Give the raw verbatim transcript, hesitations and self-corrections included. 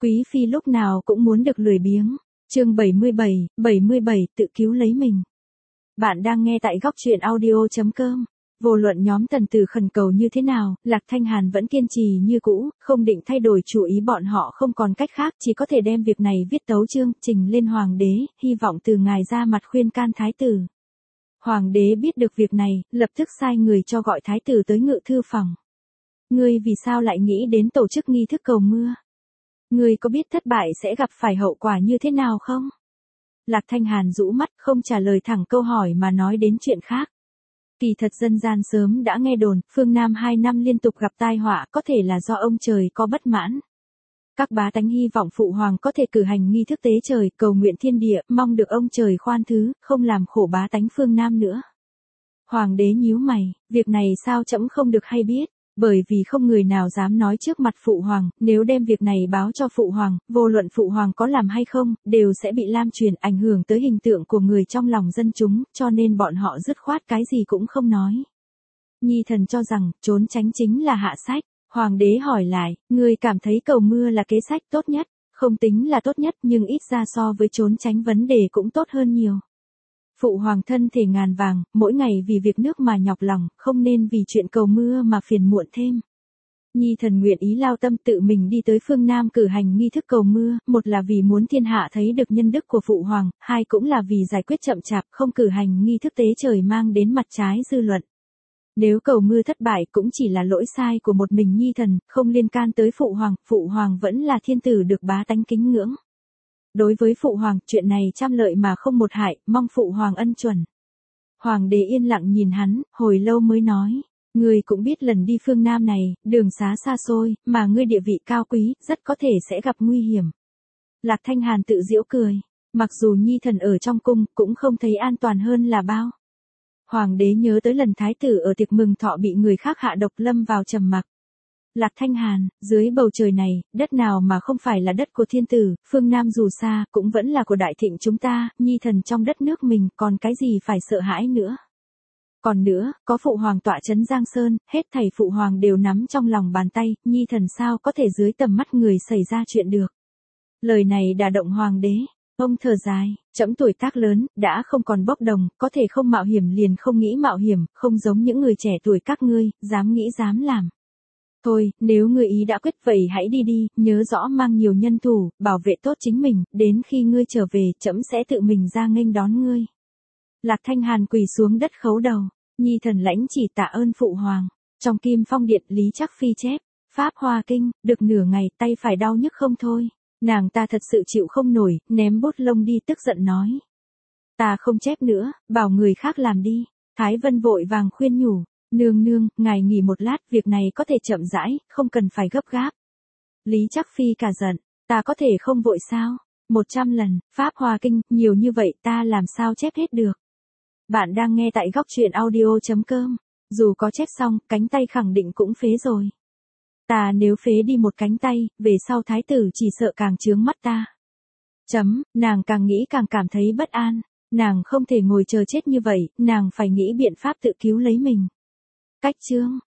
Quý phi lúc nào cũng muốn được lười biếng. Chương bảy mươi bảy, bảy mươi bảy tự cứu lấy mình. Bạn đang nghe tại góc truyện audio chấm com. Vô luận nhóm Tần Tử khẩn cầu như thế nào, Lạc Thanh Hàn vẫn kiên trì như cũ, không định thay đổi chủ ý, bọn họ không còn cách khác, chỉ có thể đem việc này viết tấu chương, trình lên hoàng đế, hy vọng từ ngài ra mặt khuyên can thái tử. Hoàng đế biết được việc này, lập tức sai người cho gọi thái tử tới ngự thư phòng. Ngươi vì sao lại nghĩ đến tổ chức nghi thức cầu mưa? Ngươi có biết thất bại sẽ gặp phải hậu quả như thế nào không? Lạc Thanh Hàn rũ mắt, không trả lời thẳng câu hỏi mà nói đến chuyện khác. Kỳ thật dân gian sớm đã nghe đồn, phương Nam hai năm liên tục gặp tai họa, có thể là do ông trời có bất mãn. Các bá tánh hy vọng phụ hoàng có thể cử hành nghi thức tế trời, cầu nguyện thiên địa, mong được ông trời khoan thứ, không làm khổ bá tánh phương Nam nữa. Hoàng đế nhíu mày, việc này sao trẫm không được hay biết? Bởi vì không người nào dám nói trước mặt phụ hoàng, nếu đem việc này báo cho phụ hoàng, vô luận phụ hoàng có làm hay không, đều sẽ bị lan truyền, ảnh hưởng tới hình tượng của người trong lòng dân chúng, cho nên bọn họ dứt khoát cái gì cũng không nói. Nhi thần cho rằng, trốn tránh chính là hạ sách. Hoàng đế hỏi lại, ngươi cảm thấy cầu mưa là kế sách tốt nhất, không tính là tốt nhất nhưng ít ra so với trốn tránh vấn đề cũng tốt hơn nhiều. Phụ hoàng thân thể ngàn vàng, mỗi ngày vì việc nước mà nhọc lòng, không nên vì chuyện cầu mưa mà phiền muộn thêm. Nhi thần nguyện ý lao tâm tự mình đi tới phương Nam cử hành nghi thức cầu mưa, một là vì muốn thiên hạ thấy được nhân đức của phụ hoàng, hai cũng là vì giải quyết chậm chạp không cử hành nghi thức tế trời mang đến mặt trái dư luận. Nếu cầu mưa thất bại cũng chỉ là lỗi sai của một mình Nhi thần, không liên can tới phụ hoàng, phụ hoàng vẫn là thiên tử được bá tánh kính ngưỡng. Đối với phụ hoàng, chuyện này trăm lợi mà không một hại, mong phụ hoàng ân chuẩn. Hoàng đế yên lặng nhìn hắn, hồi lâu mới nói, ngươi cũng biết lần đi phương Nam này, đường xá xa xôi, mà ngươi địa vị cao quý, rất có thể sẽ gặp nguy hiểm. Lạc Thanh Hàn tự giễu cười, mặc dù Nhi thần ở trong cung, cũng không thấy an toàn hơn là bao. Hoàng đế nhớ tới lần thái tử ở tiệc mừng thọ bị người khác hạ độc, lâm vào trầm mặc. Lạc Thanh Hàn, dưới bầu trời này, đất nào mà không phải là đất của thiên tử, phương Nam dù xa, cũng vẫn là của đại thịnh chúng ta, Nhi thần trong đất nước mình, còn cái gì phải sợ hãi nữa. Còn nữa, có phụ hoàng tọa trấn Giang Sơn, hết thảy phụ hoàng đều nắm trong lòng bàn tay, Nhi thần sao có thể dưới tầm mắt người xảy ra chuyện được. Lời này đả động hoàng đế. Ông thở dài, trẫm tuổi tác lớn, đã không còn bốc đồng, có thể không mạo hiểm liền không nghĩ mạo hiểm, không giống những người trẻ tuổi các ngươi, dám nghĩ dám làm. Thôi, nếu ngươi ý đã quyết vậy hãy đi đi, nhớ rõ mang nhiều nhân thủ, bảo vệ tốt chính mình, đến khi ngươi trở về, trẫm sẽ tự mình ra nghênh đón ngươi. Lạc Thanh Hàn quỳ xuống đất khấu đầu, Nhi thần lãnh chỉ tạ ơn phụ hoàng. Trong Kim Phong Điện, Lý Trắc Phi chép, Pháp Hoa Kinh, được nửa ngày, tay phải đau nhức không thôi. Nàng ta thật sự chịu không nổi, ném bút lông đi, tức giận nói. Ta không chép nữa, bảo người khác làm đi. Thái Vân vội vàng khuyên nhủ, nương nương, ngài nghỉ một lát, việc này có thể chậm rãi, không cần phải gấp gáp. Lý Trắc Phi cả giận, ta có thể không vội sao? Một trăm lần, Pháp Hoa Kinh, nhiều như vậy ta làm sao chép hết được. Bạn đang nghe tại góc truyện audio chấm com, dù có chép xong, cánh tay khẳng định cũng phế rồi. Ta nếu phế đi một cánh tay, về sau thái tử chỉ sợ càng chướng mắt ta. Chấm, nàng càng nghĩ càng cảm thấy bất an. Nàng không thể ngồi chờ chết như vậy, nàng phải nghĩ biện pháp tự cứu lấy mình. Cách chương,